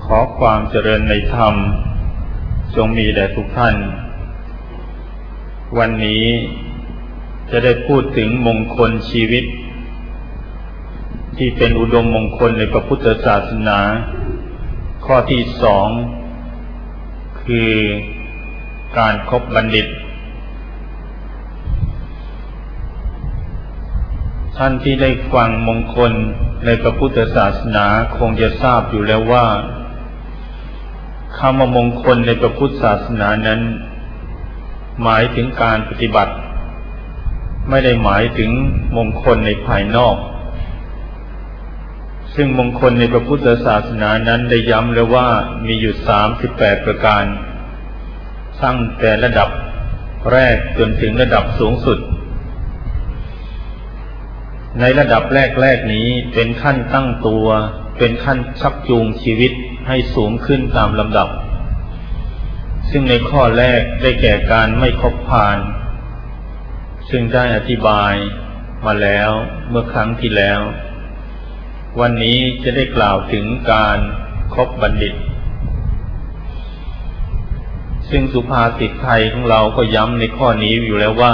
ขอความเจริญในธรรมจงมีแด่ทุกท่านวันนี้จะได้พูดถึงมงคลชีวิตที่เป็นอุดมมงคลในพระพุทธศาสนาข้อที่2คือการคบบัณฑิตท่านที่ได้ฟังมงคลในพระพุทธศาสนาคงจะทราบอยู่แล้วว่าคำว่ามงคลในพระพุทธศาสนานั้นหมายถึงการปฏิบัติไม่ได้หมายถึงมงคลในภายนอกซึ่งมงคลในพระพุทธศาสนานั้นได้ย้ำแล้วว่ามีอยู่38ประการตั้งแต่ระดับแรกจนถึงระดับสูงสุดในระดับแรกนี้เป็นขั้นตั้งตัวเป็นขั้นชักจูงชีวิตให้สูงขึ้นตามลำดับซึ่งในข้อแรกได้แก่การไม่คบพาลซึ่งได้อธิบายมาแล้วเมื่อครั้งที่แล้ววันนี้จะได้กล่าวถึงการคบบัณฑิตซึ่งสุภาษิตไทยของเราก็ย้ำในข้อนี้อยู่แล้วว่า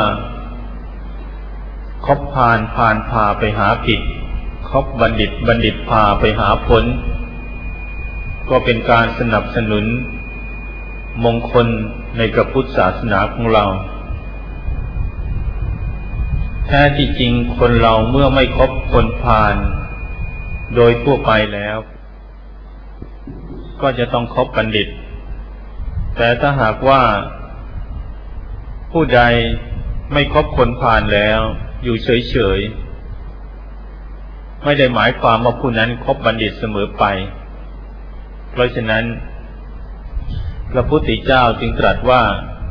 คบพาลพาลพาไปหาผิดคบบัณฑิตบัณฑิตพาไปหาผลก็เป็นการสนับสนุนมงคลในพระพุทธศาสนาของเราแท้ที่จริงคนเราเมื่อไม่คบคนพาลโดยทั่วไปแล้วก็จะต้องคบบัณฑิตแต่ถ้าหากว่าผู้ใดไม่คบคนพาลแล้วอยู่เฉยๆไม่ได้หมายความว่าผู้นั้นคบบัณฑิตเสมอไปเพราะฉะนั้นพระพุทธเจ้าจึงตรัสว่า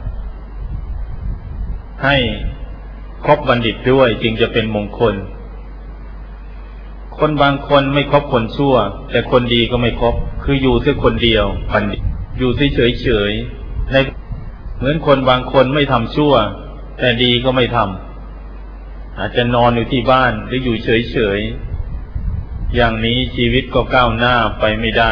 ให้คบบัณฑิตด้วยจึงจะเป็นมงคลคนบางคนไม่คบคนชั่วแต่คนดีก็ไม่คบคืออยู่แค่คนเดียวบัณฑิตอยู่เฉยๆในเหมือนคนบางคนไม่ทำชั่วแต่ดีก็ไม่ทำอาจจะนอนอยู่ที่บ้านหรืออยู่เฉยๆอย่างนี้ชีวิตก็ก้าวหน้าไปไม่ได้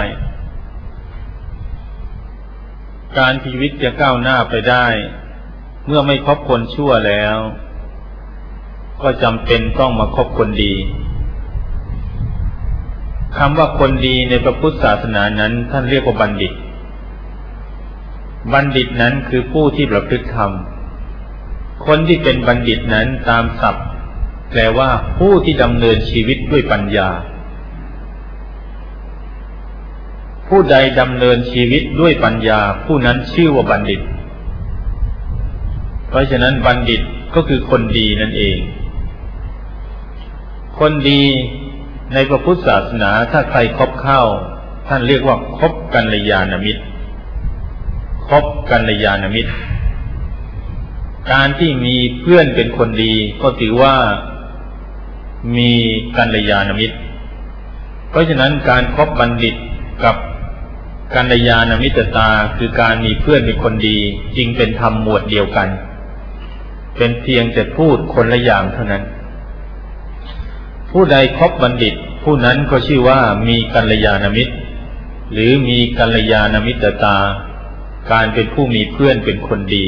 การชีวิตจะก้าวหน้าไปได้เมื่อไม่คบคนชั่วแล้วก็จำเป็นต้องมาคบคนดีคำว่าคนดีในพระพุทธศาสนานั้นท่านเรียกว่าบัณฑิตบัณฑิตนั้นคือผู้ที่ประพฤติธรรมคนที่เป็นบัณฑิตนั้นตามศัพท์แปลว่าผู้ที่ดำเนินชีวิตด้วยปัญญาผู้ใดดำเนินชีวิตด้วยปัญญาผู้นั้นชื่อว่าบัณฑิตเพราะฉะนั้นบัณฑิตก็คือคนดีนั่นเองคนดีในพระพุทธศาสนาถ้าใครคบเข้าท่านเรียกว่าคบกัลยาณมิตรคบกัลยาณมิตรการที่มีเพื่อนเป็นคนดีก็ถือว่ามีกัลยาณมิตรเพราะฉะนั้นการคบบัณฑิตกับกัลยาณมิตรตาคือการมีเพื่อนเป็นคนดีจริงเป็นธรรมหมวดเดียวกันเป็นเพียงแต่พูดคนละอย่างเท่านั้นผู้ใดคบบัณฑิตผู้นั้นก็ชื่อว่ามีกัลยาณมิตรหรือมีกัลยาณมิตรตาการเป็นผู้มีเพื่อนเป็นคนดี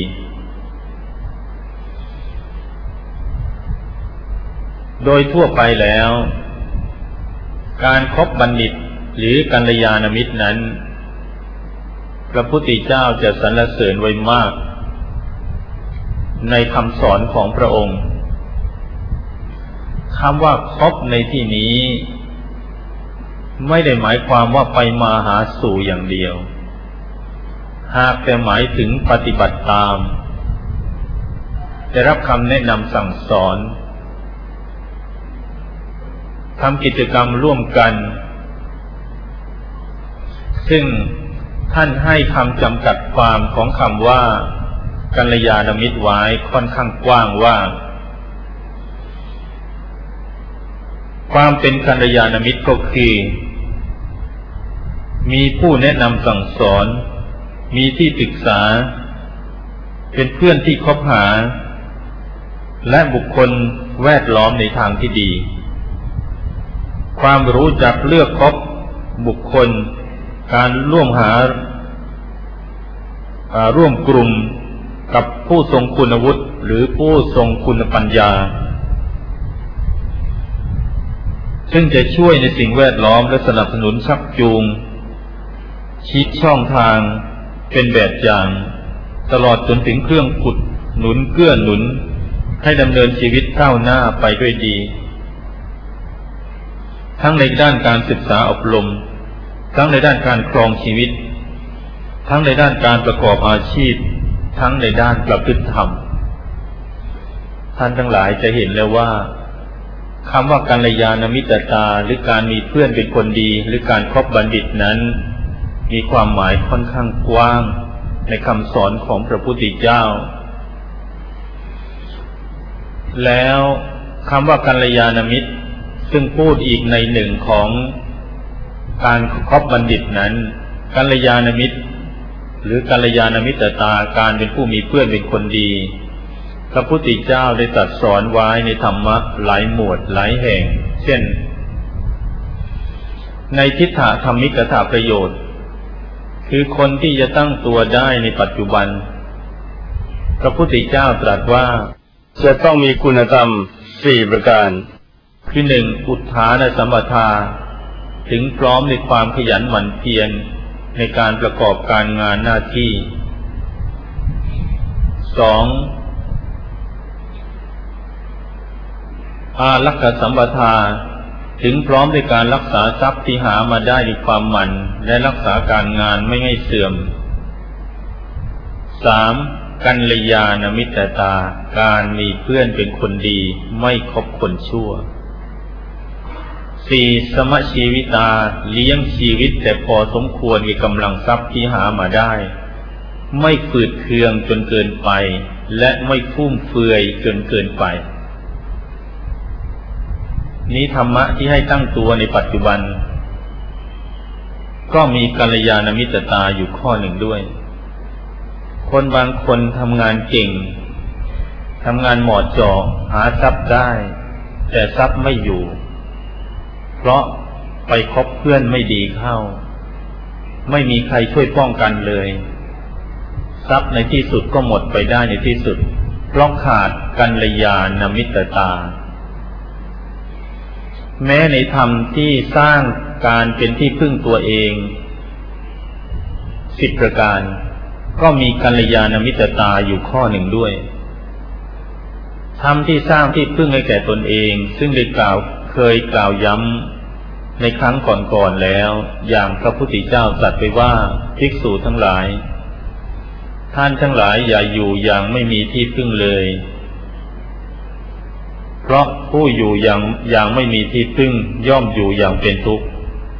โดยทั่วไปแล้วการคบบัณฑิตหรือกัลยาณมิตรนั้นพระพุทธเจ้าจะสรรเสริญไว้มากในคำสอนของพระองค์คำว่าคบในที่นี้ไม่ได้หมายความว่าไปมาหาสู่อย่างเดียวหากแต่หมายถึงปฏิบัติตามได้รับคำแนะนำสั่งสอนทำกิจกรรมร่วมกันซึ่งท่านให้คำจำกัดความของคำว่ากัลยาณมิตรไว้ค่อนข้างกว้างว่าความเป็นกัลยาณมิตรก็คือมีผู้แนะนำสั่งสอนมีที่ปรึกษาเป็นเพื่อนที่คบหาและบุคคลแวดล้อมในทางที่ดีความรู้จักเลือกคบบุคคลการร่วมกลุ่มกับผู้ทรงคุณวุฒิหรือผู้ทรงคุณปัญญาซึ่งจะช่วยในสิ่งแวดล้อมและสนับสนุนชักจูงชี้ช่องทางเป็นแบบอย่างตลอดจนถึงเครื่องขุดหนุนเกื้อหนุนให้ดำเนินชีวิตก้าวหน้าไปด้วยดีทั้งในด้านการศึกษาอบรมทั้งในด้านการครองชีวิตทั้งในด้านการประกอบอาชีพทั้งในด้านประพฤติธรรมท่านทั้งหลายจะเห็นแล้วว่าคำว่ากัลยาณมิตรตาหรือการมีเพื่อนเป็นคนดีหรือการคบบัณฑิตนั้นมีความหมายค่อนข้างกว้างในคำสอนของพระพุทธเจ้าแล้วคำว่ากัลยาณมิตรซึ่งพูดอีกในหนึ่งของการคบบัณฑิตนั้นกัลยาณมิตรหรือกัลยาณมิตรตาการเป็นผู้มีเพื่อนเป็นคนดีพระพุทธเจ้าได้ตรัสสอนไว้ในธรรมะหลายหมวดหลายแห่งเช่นในทิฏฐธรรมิกถาประโยชน์คือคนที่จะตั้งตัวได้ในปัจจุบันพระพุทธเจ้าตรัสว่าจะต้องมีคุณธรรม4ประการคือ 1. อุทธานสัมปทาถึงพร้อมในความขยันหมั่นเพียรในการประกอบการงานหน้าที่ 2. อารักขสัมปทาถึงพร้อมในการรักษาทรัพย์ที่หามาได้ด้วยความหมั่นและรักษาการงานไม่ให้เสื่อม 3. กัลยาณมิตรตาการมีเพื่อนเป็นคนดีไม่คบคนชั่ว 4. สมชีวิตาเลี้ยงชีวิตแต่พอสมควรกับกำลังทรัพย์ที่หามาได้ไม่ฝืดเคืองจนเกินไปและไม่ฟุ่มเฟือยจนเกินไปนี้ธรรมะที่ให้ตั้งตัวในปัจจุบันก็มีกัลยาณมิตรตาอยู่ข้อหนึ่งด้วยคนบางคนทำงานเก่งทำงานเหมาะเจาะหาทรัพย์ได้แต่ทรัพย์ไม่อยู่เพราะไปคบเพื่อนไม่ดีเข้าไม่มีใครช่วยป้องกันเลยทรัพย์ในที่สุดก็หมดไปได้ในที่สุดเพราะขาดกัลยาณมิตรตาแม้ในธรรมที่สร้างการเป็นที่พึ่งตัวเอง10ประการก็มีกัลยาณมิตรตาอยู่ข้อหนึ่งด้วยธรรมที่สร้างที่พึ่งให้แก่ตนเองซึ่งได้เคยกล่าวย้ำในครั้งก่อนๆแล้วอย่างพระพุทธเจ้าตรัสไปว่าภิกษุทั้งหลายท่านทั้งหลายอย่าอยู่อย่างไม่มีที่พึ่งเลยเพราะผู้อยู่อย่างไม่มีที่พึ่งย่อมอยู่อย่างเป็นทุกข์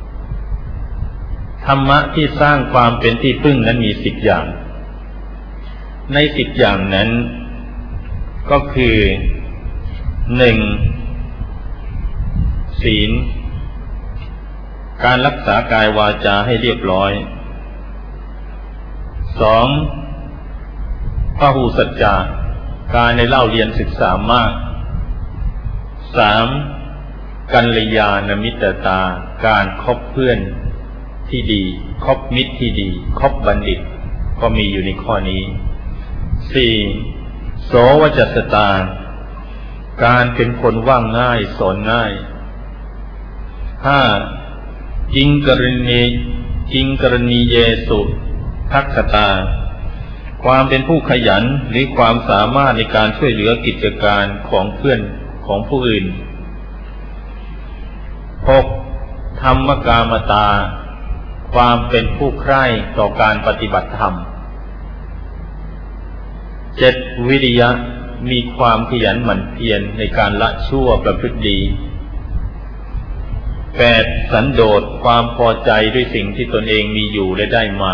ธรรมะที่สร้างความเป็นที่พึ่งนั้นมี10อย่างใน10อย่างนั้นก็คือ 1. ศีลการรักษากายวาจาให้เรียบร้อย 2. พหุสัจจะการในเล่าเรียนศึกษามาก 3. กัลยาณมิตรตาการคบเพื่อนที่ดีคบมิตรที่ดีคบบัณฑิตก็มีอยู่ในข้อนี้ 4. โสวจัสตาการเป็นคนว่าง่ายสอนง่าย 5. จิงกรณีเยสุทักขตาความเป็นผู้ขยันหรือความสามารถในการช่วยเหลือกิจการของเพื่อนของผู้อื่น 6. ธรรมกามตาความเป็นผู้ใคร่ต่อการปฏิบัติธรรม 7. วิริยะมีความขยันหมั่นเพียรในการละชั่วประพฤติดี 8. สันโดษความพอใจด้วยสิ่งที่ตนเองมีอยู่และได้มา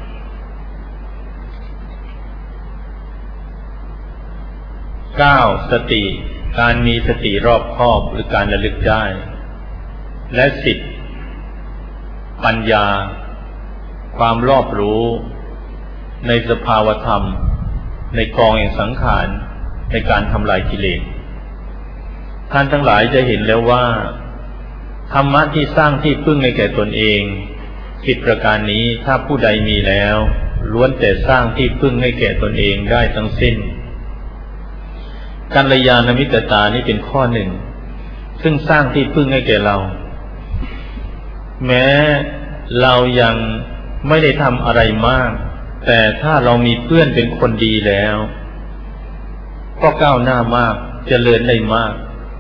9. สติการมีสติรอบคอบหรือการระลึกได้และ 10. ปัญญาความรอบรู้ในสภาวธรรมในกองแห่งสังขารในการทำลายกิเลสท่านทั้งหลายจะเห็นแล้วว่าธรรมะที่สร้างที่พึ่งให้แก่ตนเองกิจประการนี้ถ้าผู้ใดมีแล้วล้วนแต่สร้างที่พึ่งให้แก่ตนเองได้ทั้งสิ้นกัลยาณมิตรตานี้เป็นข้อหนึ่งซึ่งสร้างที่พึ่งให้แก่เราแม้เรายังไม่ได้ทำอะไรมากแต่ถ้าเรามีเพื่อนเป็นคนดีแล้วก็ก้าวหน้ามากเจริญได้มาก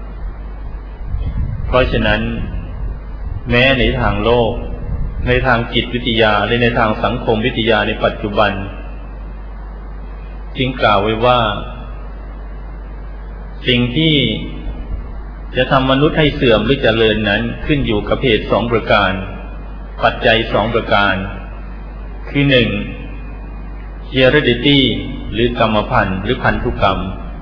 เพราะฉะนั้นแม้ในทางโลกในทางจิตวิทยาและในทางสังคมวิทยาในปัจจุบันจึงกล่าวไว้ว่าสิ่งที่จะทำมนุษย์ให้เสื่อมหรือเจริญนั้นขึ้นอยู่กับเหตุ2 ประการปัจจัย2 ประการคือ 1. heredity หรือกรรมพันธุ์หรือพันธุกรรม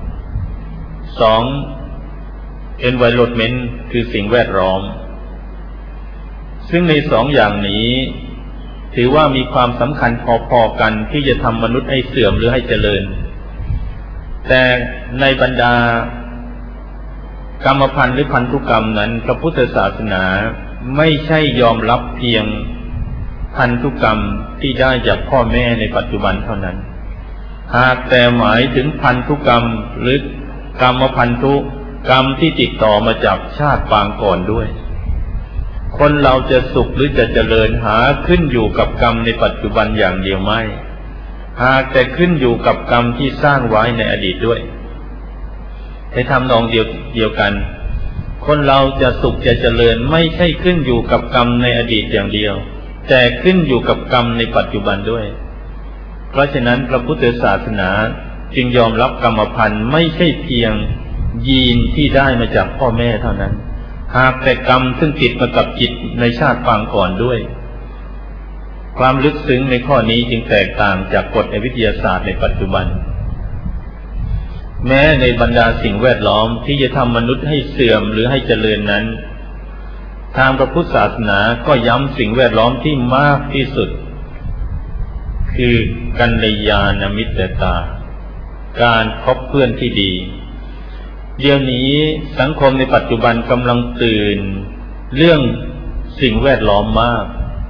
2. environment คือสิ่งแวดล้อมซึ่งใน2 อย่างนี้ถือว่ามีความสำคัญพอๆกันที่จะทำมนุษย์ให้เสื่อมหรือให้เจริญแต่ในบรรดากรรมพันธุ์หรือพันธุกรรมนั้นพระพุทธศาสนาไม่ใช่ยอมรับเพียงพันธุกรรมที่ได้จากพ่อแม่ในปัจจุบันเท่านั้นหากแต่หมายถึงพันธุกรรมหรือกรรมพันธุกรรมที่ติดต่อมาจากชาติปางก่อนด้วยคนเราจะสุขหรือจะเจริญหาขึ้นอยู่กับกรรมในปัจจุบันอย่างเดียวไม่หากแต่ขึ้นอยู่กับกรรมที่สร้างไว้ในอดีตด้วยในทำนองเดียวกันคนเราจะสุขจะเจริญไม่ใช่ขึ้นอยู่กับกรรมในอดีตอย่างเดียวแต่ขึ้นอยู่กับกรรมในปัจจุบันด้วยเพราะฉะนั้นพระพุทธศาสนาจึงยอมรับกรรมพันธุ์ไม่ใช่เพียงยีนที่ได้มาจากพ่อแม่เท่านั้นหากแต่กรรมซึ่งติดมากับจิตในชาติปางก่อนด้วยความลึกซึ้งในข้อนี้จึงแตกต่างจากกฎในวิทยาศาสตร์ในปัจจุบันแม้ในบรรดาสิ่งแวดล้อมที่จะทำมนุษย์ให้เสื่อมหรือให้เจริญนั้นทางพระพุทธศาสนาก็ย้ำสิ่งแวดล้อมที่มากที่สุดคือกัลยาณมิตรตาการคบเพื่อนที่ดีเดี๋ยวนี้สังคมในปัจจุบันกำลังตื่นเรื่องสิ่งแวดล้อมมาก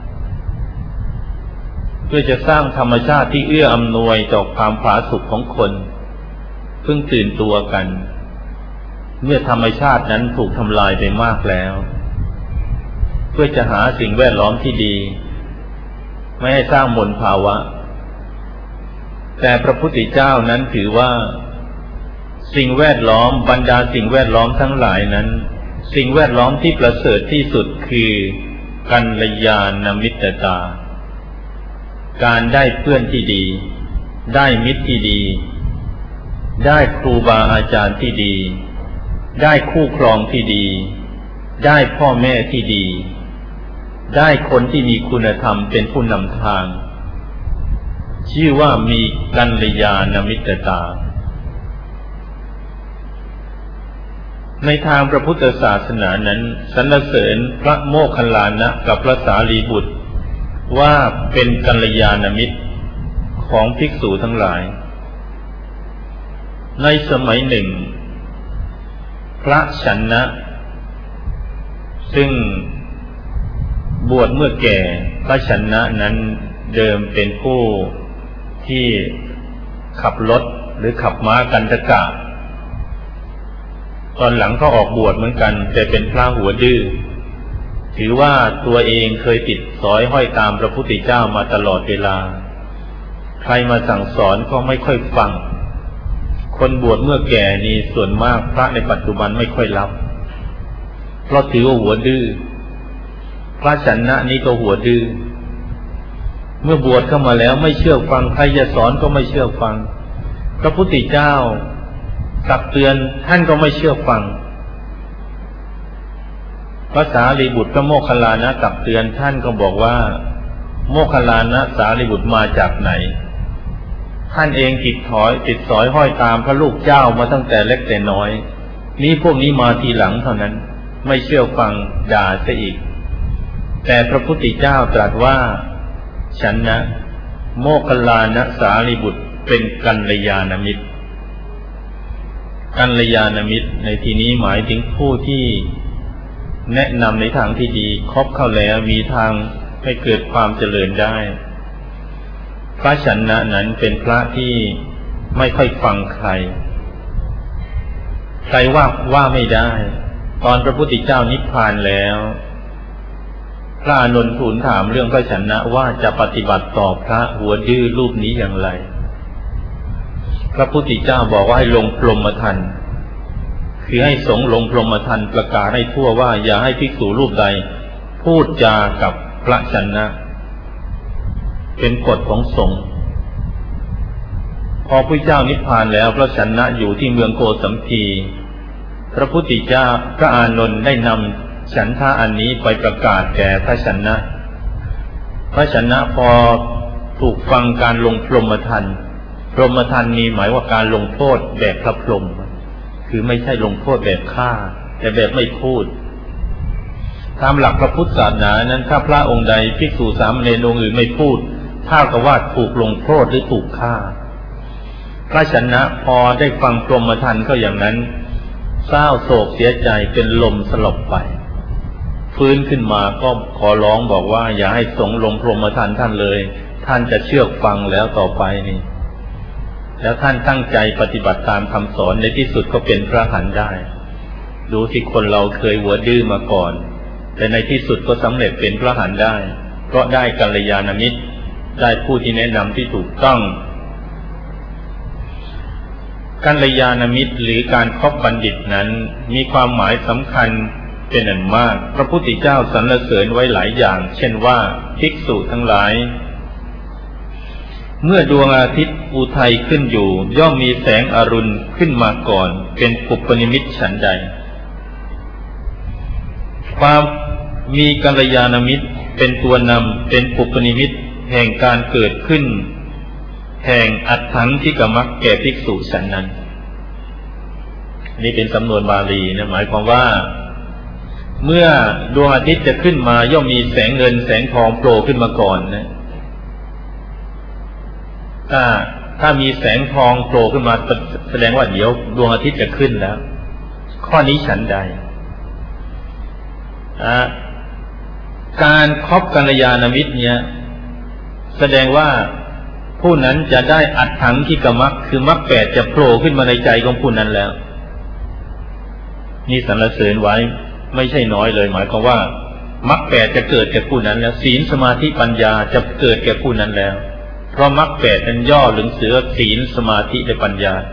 เพื่อจะสร้างธรรมชาติที่เอื้ออำนวยต่อความผาสุกของคนเพิ่งตื่นตัวกันเมื่อธรรมชาตินั้นถูกทำลายไปมากแล้วเพื่อจะหาสิ่งแวดล้อมที่ดีไม่ให้สร้างมลภาวะแต่พระพุทธเจ้านั้นถือว่าสิ่งแวดล้อมบรรดาสิ่งแวดล้อมทั้งหลายนั้นสิ่งแวดล้อมที่ประเสริฐที่สุดคือกัลยาณมิตรตาการได้เพื่อนที่ดีได้มิตรที่ดีได้ครูบาอาจารย์ที่ดีได้คู่ครองที่ดีได้พ่อแม่ที่ดีได้คนที่มีคุณธรรมเป็นผู้นำทางชื่อว่ามีกัลยาณมิตรตาในทางพระพุทธศาสนานั้นสรรเสริญพระโมคคัลลานะกับพระสารีบุตรว่าเป็นกัลยาณมิตรของภิกษุทั้งหลายในสมัยหนึ่งพระชันนะซึ่งบวชเมื่อแก่พระชันนะนั้นเดิมเป็นผู้ที่ขับรถหรือขับม้ากันทกะตอนหลังก็ออกบวชเหมือนกันแต่เป็นพระหัวดื้อถือว่าตัวเองเคยติดสอยห้อยตามพระพุทธเจ้ามาตลอดเวลาใครมาสั่งสอนก็ไม่ค่อยฟังคนบวชเมื่อแก่นี่ส่วนมากพระในปัจจุบันไม่ค่อยรับเพราะถือว่าหัวดื้อพระชันนะนี้ก็หัวดื้อเมื่อบวชเข้ามาแล้วไม่เชื่อฟังใครจะสอนก็ไม่เชื่อฟังพระพุทธเจ้าตักเตือนท่านก็ไม่เชื่อฟังพระสารีบุตรพระโมคคัลลานะตักเตือนท่านก็บอกว่าโมคคัลลานะสารีบุตรมาจากไหนท่านเองติดสอยห้อยตามพระลูกเจ้ามาตั้งแต่เล็กแต่น้อยนี้พวกนี้มาทีหลังเท่านั้นไม่เชื่อฟังด่าซะอีกแต่พระพุทธเจ้าตรัสว่าฉันนะโมคคัลลานะสารีบุตรเป็นกัลยาณมิตรกัลยาณมิตรในที่นี้หมายถึงผู้ที่แนะนำในทางที่ดีคบเข้าแล้วมีทางให้เกิดความเจริญได้พระชนะนั้นเป็นพระที่ไม่ค่อยฟังใครว่าไม่ได้ตอนพระพุทธเจ้านิพพานแล้วพระอานนท์ทูลถามเรื่องพระชนะว่าจะปฏิบัติต่อพระหัวดื้อรูปนี้อย่างไรพระพุทธเจ้าบอกว่าให้ลงพรหมทัณฑ์คือให้สงฆ์ลงพรหมทัณฑ์ประกาศให้ทั่วว่าอย่าให้ภิกษุรูปใดพูดจากับพระชนะเป็นกฎของสงฆ์พอพระเจ้านิพพานแล้วพระชนะอยู่ที่เมืองโกสัมพีพระพุทธเจ้าพระอานนท์ได้นำฉันทะอันนี้ไปประกาศแก่พระชนะพระชนะพอถูกฟังการลงพรหมทัณฑ์พรหมทัณฑ์มีหมายว่าการลงโทษแบบพระพรหมคือไม่ใช่ลงโทษแบบฆ่าแต่แบบไม่พูดตามหลักพระพุทธศาสนานั้นถ้าพระองค์ใดภิกษุสามเณรองค์อื่นไม่พูดเท่ากับว่าถูกลงโทษหรือถูกฆ่าพระชนะพอได้ฟังพรหมทัณฑ์ก็อย่างนั้นเศร้าโศกเสียใจเป็นลมสลบไปฟื้นขึ้นมาก็ขอร้องบอกว่าอย่าให้สงฆ์ลงพรหมทัณฑ์ท่านเลยท่านจะเชื่อฟังแล้วต่อไปนี่แล้วท่านตั้งใจปฏิบัติตามคำสอนในที่สุดก็เป็นพระอรหันต์ได้ดูสิคนเราเคยหัวดื้อมาก่อนแต่ในที่สุดก็สำเร็จเป็นพระอรหันต์ได้เพราะได้กัลยาณมิตรได้ผู้ที่แนะนำที่ถูกต้องกัลยาณมิตรหรือการคบบัณฑิตนั้นมีความหมายสำคัญเป็นอันมากพระพุทธเจ้าสรรเสริญไว้หลายอย่างเช่นว่าภิกษุทั้งหลายเมื่อดวงอาทิตย์อุทัยขึ้นอยู่ย่อมมีแสงอรุณขึ้นมาก่อนเป็นปุปปนิมิตฉันใดความมีกัลยาณมิตรเป็นตัวนำเป็นปุปปนิมิตแห่งการเกิดขึ้นแห่งอัตถังคิกมัคแก่ภิกษุฉันนั้นนี่เป็นสำนวนบาลีนะหมายความว่าเมื่อดวงอาทิตย์จะขึ้นมาย่อมมีแสงเงินแสงทองโผล่ขึ้นมาก่อนนะถ้ามีแสงทองโผล่ขึ้นมาแสดงว่าเดี๋ยวดวงอาทิตย์จะขึ้นแล้วข้อนี้ฉันใดการคบกัลยาณมิตรเนี่ยแสดงว่าผู้นั้นจะได้อัตถังคิกมัคคือมรรคแปดจะโผล่ขึ้นมาในใจของผู้นั้นแล้วนี่สรรเสริญไว้ไม่ใช่น้อยเลยหมายความว่ามรรคแปดจะเกิดแก่ผู้นั้นแล้วศีลสมาธิปัญญาจะเกิดแก่ผู้นั้นแล้วเพราะมรรคแปดนั้นย่อหรือเสือศีลสมาธิและปัญญา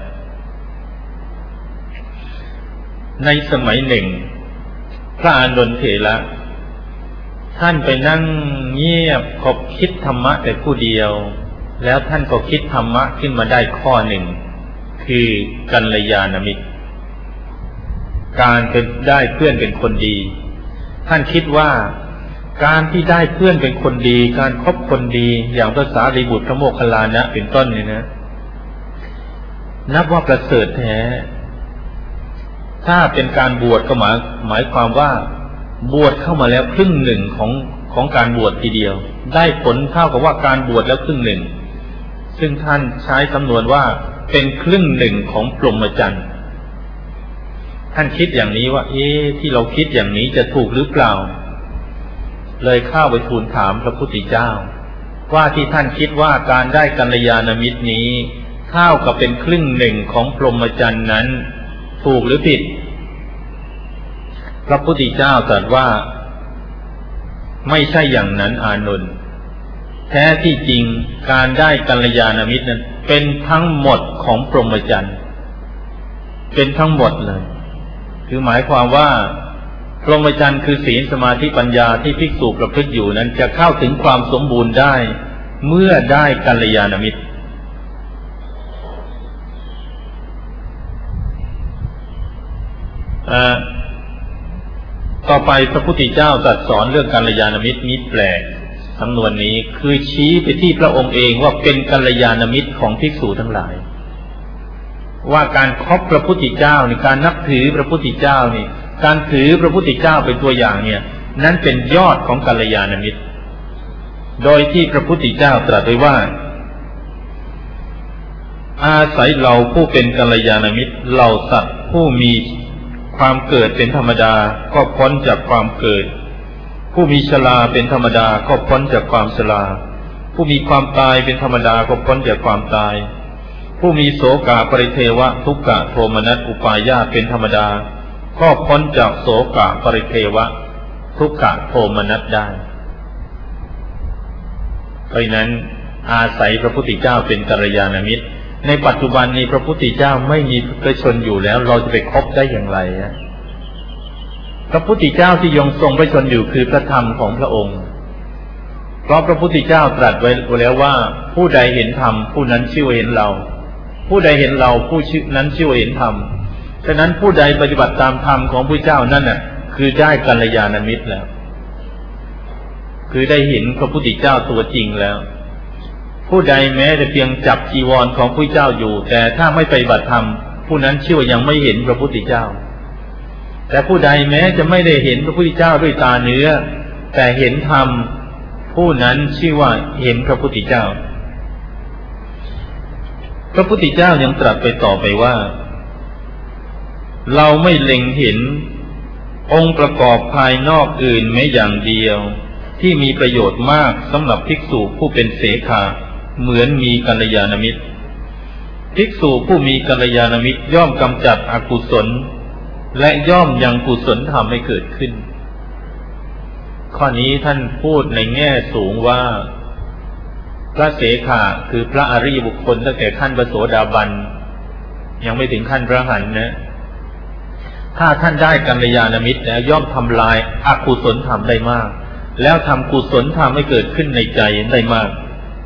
ในสมัยหนึ่งพระอานนท์เถระท่านไปนั่งเงียบคบคิดธรรมะแต่ผู้เดียวแล้วท่านก็คิดธรรมะขึ้นมาได้ข้อหนึ่งคือกัลยาณมิตรการเป็นได้เพื่อนเป็นคนดีท่านคิดว่าการที่ได้เพื่อนเป็นคนดีการคบคนดีอย่างพระสารีบุตรพระโมคคัลลานะเป็นต้นนี่นะนับว่าประเสริฐแท้ถ้าเป็นการบวชก็หมายความว่าบวชเข้ามาแล้วครึ่งหนึ่งของการบวชทีเดียวได้ผลเท่ากับว่าการบวชแล้วครึ่งหนึ่งซึ่งท่านใช้คำนวณว่าเป็นครึ่งหนึ่งของพรหมจรรย์ท่านคิดอย่างนี้ว่าที่เราคิดอย่างนี้จะถูกหรือเปล่าเลยเข้าไปทูลถามพระพุทธเจ้าว่าที่ท่านคิดว่าการได้กัลยาณมิตรนี้เท่ากับเป็นครึ่งหนึ่งของพรหมจรรย์นั้นถูกหรือผิดพระพุทธเจ้าตรัสว่าไม่ใช่อย่างนั้นอานนท์แท้ที่จริงการได้กัลยาณมิตรนั้นเป็นทั้งหมดของพรหมจรรย์เป็นทั้งหมดเลยคือหมายความว่าพรหมจรรย์คือศีลสมาธิปัญญาที่ภิกษุประพฤติอยู่นั้นจะเข้าถึงความสมบูรณ์ได้เมื่อได้กัลยาณมิตรต่อไปพระพุทธเจ้าตรัสสอนเรื่องกัลยาณมิตรนี้แปลกสำนวนนี้คือชี้ไปที่พระองค์เองว่าเป็นกัลยาณมิตรของภิกษุทั้งหลายว่าการคบพระพุทธเจ้าในการนับถือพระพุทธเจ้านี่การถือพระพุทธเจ้าเป็นตัวอย่างเนี่ยนั้นเป็นยอดของกัลยาณมิตรโดยที่พระพุทธเจ้าตรัสไว้ว่าอาศัยเราผู้เป็นกัลยาณมิตรเหล่าสัตว์ผู้มีความเกิดเป็นธรรมดาก็พ้นจากความเกิดผู้มีชราเป็นธรรมดาก็พ้นจากความชราผู้มีความตายเป็นธรรมดาก็พ้นจากความตายผู้มีโสกะปริเทวะทุกขะโทมนัสอุปาญาสเป็นธรรมดาก็พ้นจากโสกะปริเทวะทุกขะโทมนัสได้เพราะนั้นอาศัยพระพุทธเจ้าเป็นกัลยาณมิตรในปัจจุบันนี้พระพุทธเจ้าไม่มีพระชนอยู่แล้วเราจะไปคบได้อย่างไรพระพุทธเจ้าที่ยังทรงพระชนอยู่คือพระธรรมของพระองค์เพราะพระพุทธเจ้าตรัสไว้แล้วว่าผู้ใดเห็นธรรมผู้นั้นชื่อว่าเห็นเราผู้ใดเห็นเราผู้นั้นชื่อว่าเห็นธรรมฉะนั้นผู้ใดปฏิบัติตามธรรมของพระเจ้านั่นน่ะคือได้กัลยาณมิตรแล้วคือได้เห็นพระพุทธเจ้าตัวจริงแล้วผู้ใดแม้แต่เพียงจับจีวรของพระเจ้าอยู่แต่ถ้าไม่ปฏิบัติธรรมผู้นั้นชื่อว่ายังไม่เห็นพระพุทธเจ้าแต่ผู้ใดแม้จะไม่ได้เห็นพระพุทธเจ้าด้วยตาเนื้อแต่เห็นธรรมผู้นั้นชื่อว่าเห็นพระพุทธเจ้าพระพุทธเจ้ายังตรัสไปต่อไปว่าเราไม่เล็งเห็นองค์ประกอบภายนอกอื่นแม้อย่างเดียวที่มีประโยชน์มากสำหรับภิกษุผู้เป็นเสขะเหมือนมีกัลยาณมิตรภิกษุผู้มีกัลยาณมิตรย่อมกำจัดอกุศลและย่อมยังกุศลธรรมให้เกิดขึ้นข้อนี้ท่านพูดในแง่สูงว่าพระเสขะคือพระอริยบุคคลตั้งแต่ขั้นพระโสดาบันยังไม่ถึงขั้นพระอรหันต์นะถ้าท่านได้กัลยาณมิตรแล้วย่อมทำลายอกุศลธรรมได้มากแล้วทำกุศลธรรมให้เกิดขึ้นในใจได้มาก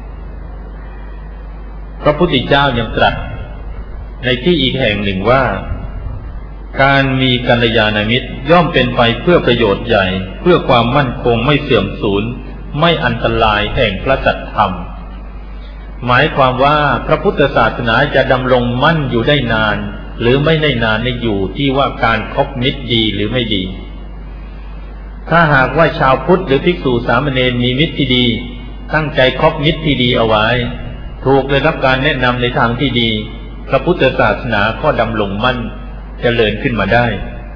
พระพุทธเจ้ายังตรัสในที่อีกแห่งหนึ่งว่าการมีกัลยาณมิตรย่อมเป็นไปเพื่อประโยชน์ใหญ่เพื่อความมั่นคงไม่เสื่อมสูญไม่อันตรายแห่งพระสัจธรรมหมายความว่าพระพุทธศาสนาจะดำรงมั่นอยู่ได้นานหรือไม่ได้นานในอยู่ที่ว่าการคบมิตรดีหรือไม่ดีถ้าหากว่าชาวพุทธหรือภิกษุสามเณรมีมิตรที่ดีตั้งใจคบมิตรที่ดีเอาไว้ถูกได้รับการแนะนำในทางที่ดีพระพุทธศาสนาก็ดำรงมั่นเจริญขึ้นมาได้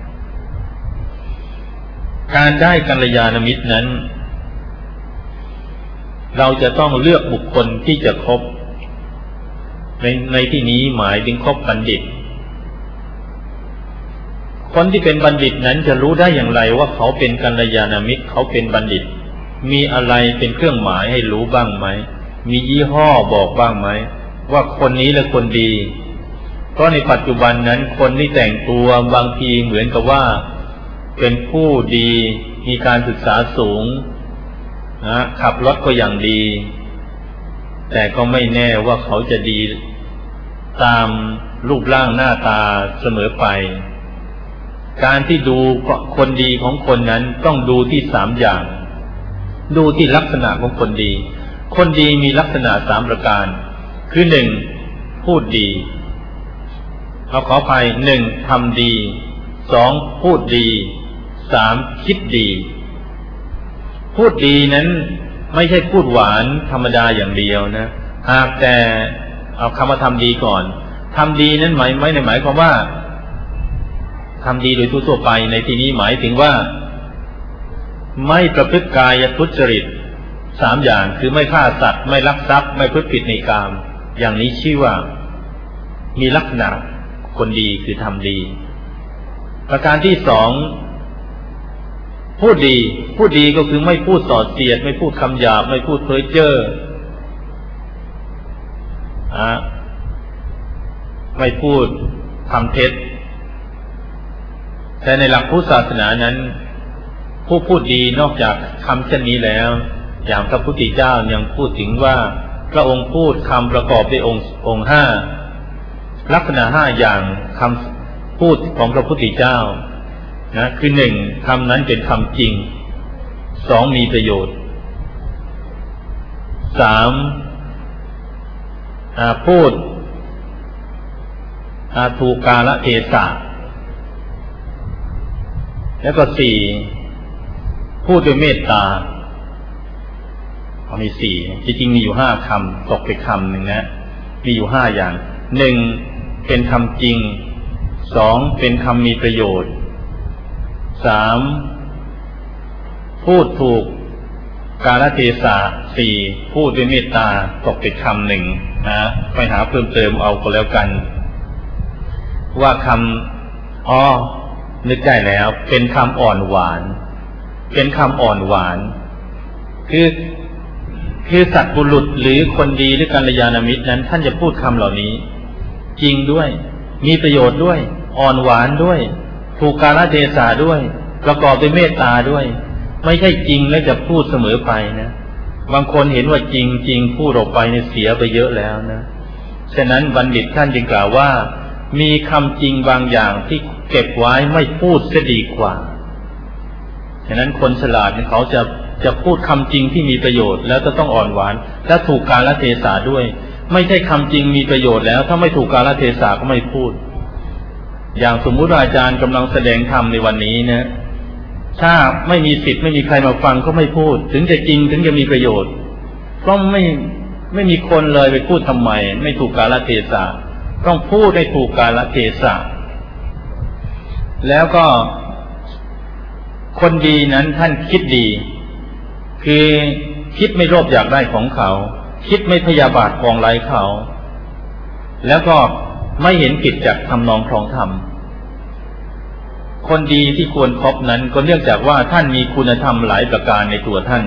การได้กัลยาณมิตรนั้นเราจะต้องเลือกบุคคลที่จะคบในที่นี้หมายถึงคบบัณฑิตคนที่เป็นบัณฑิตนั้นจะรู้ได้อย่างไรว่าเขาเป็นกัลยาณมิตรเขาเป็นบัณฑิตมีอะไรเป็นเครื่องหมายให้รู้บ้างไหมมียี่ห้อบอกบ้างไหมว่าคนนี้และคนดีเพราะในปัจจุบันนั้นคนที่แต่งตัวบางทีเหมือนกับว่าเป็นผู้ดีมีการศึกษาสูงขับรถก็อย่างดีแต่ก็ไม่แน่ว่าเขาจะดีตามรูปร่างหน้าตาเสมอไปการที่ดูคนดีของคนนั้นต้องดูที่3อย่างดูที่ลักษณะของคนดีคนดีมีลักษณะ3ประการคือ1พูดดีเราขออภัย1ทำดี2พูดดี3คิดดีพูดดีนั้นไม่ใช่พูดหวานธรรมดาอย่างเดียวนะหากแต่เอาคำว่าทำดีก่อนทำดีนั้นหมายความว่าทำดีโดยทั่วไปในที่นี้หมายถึงว่าไม่ประพฤติกายทุจริต3อย่างคือไม่ฆ่าสัตว์ไม่ลักทรัพย์ไม่ประพฤติผิดในกามอย่างนี้ชื่อว่ามีลักษณะคนดีคือทำดีประการที่2พูดดีก็คือไม่พูดส่อเสียดไม่พูดคำหยาบไม่พูดเพ้อเจ้อไม่พูดคำเท็จแต่ในหลักพุทธศาสนานั้นผู้พูดดีนอกจากคำเช่นนี้แล้วอย่างพระพุทธเจ้ายังพูดถึงว่าพระองค์พูดคำประกอบด้วยองค์5ลักษณะ5อย่างคำพูดของพระพุทธเจ้าคือ1คำนั้นเป็นคำจริง2มีประโยชน์3พูดถูกกาลเทศะแล้วก็4พูดด้วยเมตตามี4จริงๆมีอยู่5คำตกไปคำหนึ่งนะมีอยู่5อย่าง1เป็นคำจริง2เป็นคำมีประโยชน์3 พูดถูกกาลเทศะสี่พูดด้วยเมตตาตกติดคำหนึ่งนะไปหาเพิ่มเติมเอาก็แล้วกันว่าคำนึกได้แล้วเป็นคำอ่อนหวานเป็นคำอ่อนหวานคือสัตว์บุรุษหรือคนดีหรือกัลยาณมิตรนั้นท่านจะพูดคำเหล่านี้จริงด้วยมีประโยชน์ด้วยอ่อนหวานด้วยถูกกาลเทศะด้วยประกอบด้วยเมตตาด้วยไม่ใช่จริงแล้วจะพูดเสมอไปนะบางคนเห็นว่าจริงพูดออกไปเนี่ยเสียไปเยอะแล้วนะฉะนั้นบัณฑิตท่านจึงกล่าวว่ามีคำจริงบางอย่างที่เก็บไว้ไม่พูดเสียดีกว่าฉะนั้นคนฉลาดเนี่ยเขาจะพูดคำจริงที่มีประโยชน์แล้วจะต้องอ่อนหวานและถูกกาลเทศะด้วยไม่ใช่คำจริงมีประโยชน์แล้วถ้าไม่ถูกกาลเทศะก็ไม่พูดอย่างสมมุติอาจารย์กำลังแสดงธรรมในวันนี้นะถ้าไม่มีสิทธิ์ไม่มีใครมาฟังก็ไม่พูดถึงจะจริงถึงจะมีประโยชน์ก็ไม่มีคนเลยไปพูดทำไมไม่ถูกกาลเทศะต้องพูดให้ถูกกาลเทศะแล้วก็คนดีนั้นท่านคิดดีคือคิดไม่โลภอยากได้ของเขาคิดไม่พยาบาทปองร้ายเขาแล้วก็ไม่เห็นผิดจากทำนองครองธรรมคนดีที่ควรคบนั้นก็เนื่องจากว่าท่านมีคุณธรรมหลายประการในตัวท่าน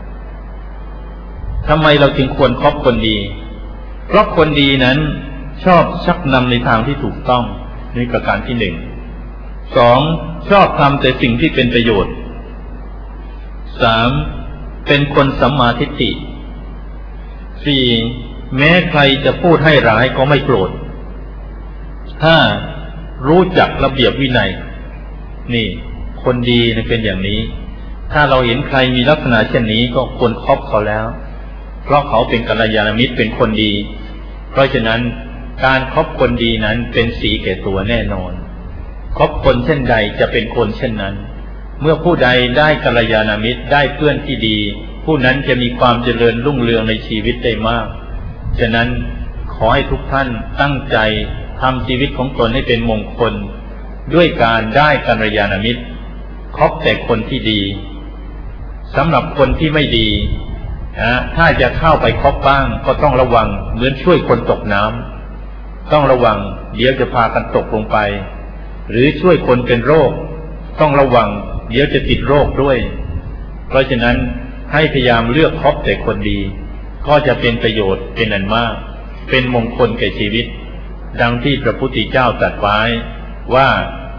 ทำไมเราจึงควรคบคนดีเพราะคนดีนั้นชอบชักนำในทางที่ถูกต้องนี่ประการที่หนึ่งสองชอบทำแต่สิ่งที่เป็นประโยชน์สามเป็นคนสัมมาทิฏฐิสี่แม้ใครจะพูดให้ร้ายก็ไม่โกรธห้ารู้จักระเบียบวินัยนี่คนดีนะเป็นอย่างนี้ถ้าเราเห็นใครมีลักษณะเช่นนี้ก็ควรคบเขาแล้วเพราะเขาเป็นกัลยาณมิตรเป็นคนดีเพราะฉะนั้นการคบคนดีนั้นเป็นสีแก่ตัวแน่นอนคบคนเช่นใดจะเป็นคนเช่นนั้นเมื่อผู้ใดได้กัลยาณมิตรได้เพื่อนที่ดีผู้นั้นจะมีความเจริญรุ่งเรืองในชีวิตได้มากฉะนั้นขอให้ทุกท่านตั้งใจทำชีวิตของตนให้เป็นมงคลด้วยการได้กัลยาณมิตรคบแต่คนที่ดีสำหรับคนที่ไม่ดีถ้าจะเข้าไปคบบ้างก็ต้องระวังเหมือนช่วยคนตกน้ำต้องระวังเดี๋ยวจะพากันตกลงไปหรือช่วยคนเป็นโรคต้องระวังเดี๋ยวจะติดโรคด้วยเพราะฉะนั้นให้พยายามเลือกคบแต่คนดีก็จะเป็นประโยชน์เป็นอันมากเป็นมงคลแก่ชีวิตดังที่พระพุทธเจ้าตรัสไว้ว่า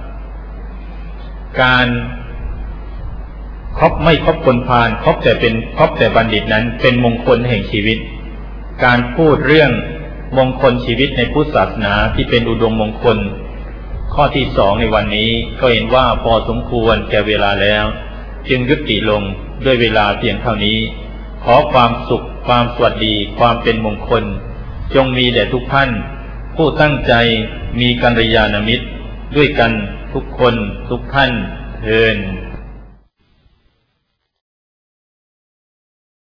การไม่คบคนพาลคบแต่บัณฑิตนั้นเป็นมงคลแห่งชีวิตการพูดเรื่องมงคลชีวิตในพุทธศาสนาที่เป็นอุดมมงคลข้อที่สองในวันนี้ก็เห็นว่าพอสมควรแก่เวลาแล้วจึงยุติลงด้วยเวลาเพียงเท่านี้ขอความสุขความสวัสดีความเป็นมงคลจงมีแด่ทุกท่านผู้ตั้งใจมีกัลยาณมิตรด้วยกันทุกคนทุกท่านเทอญ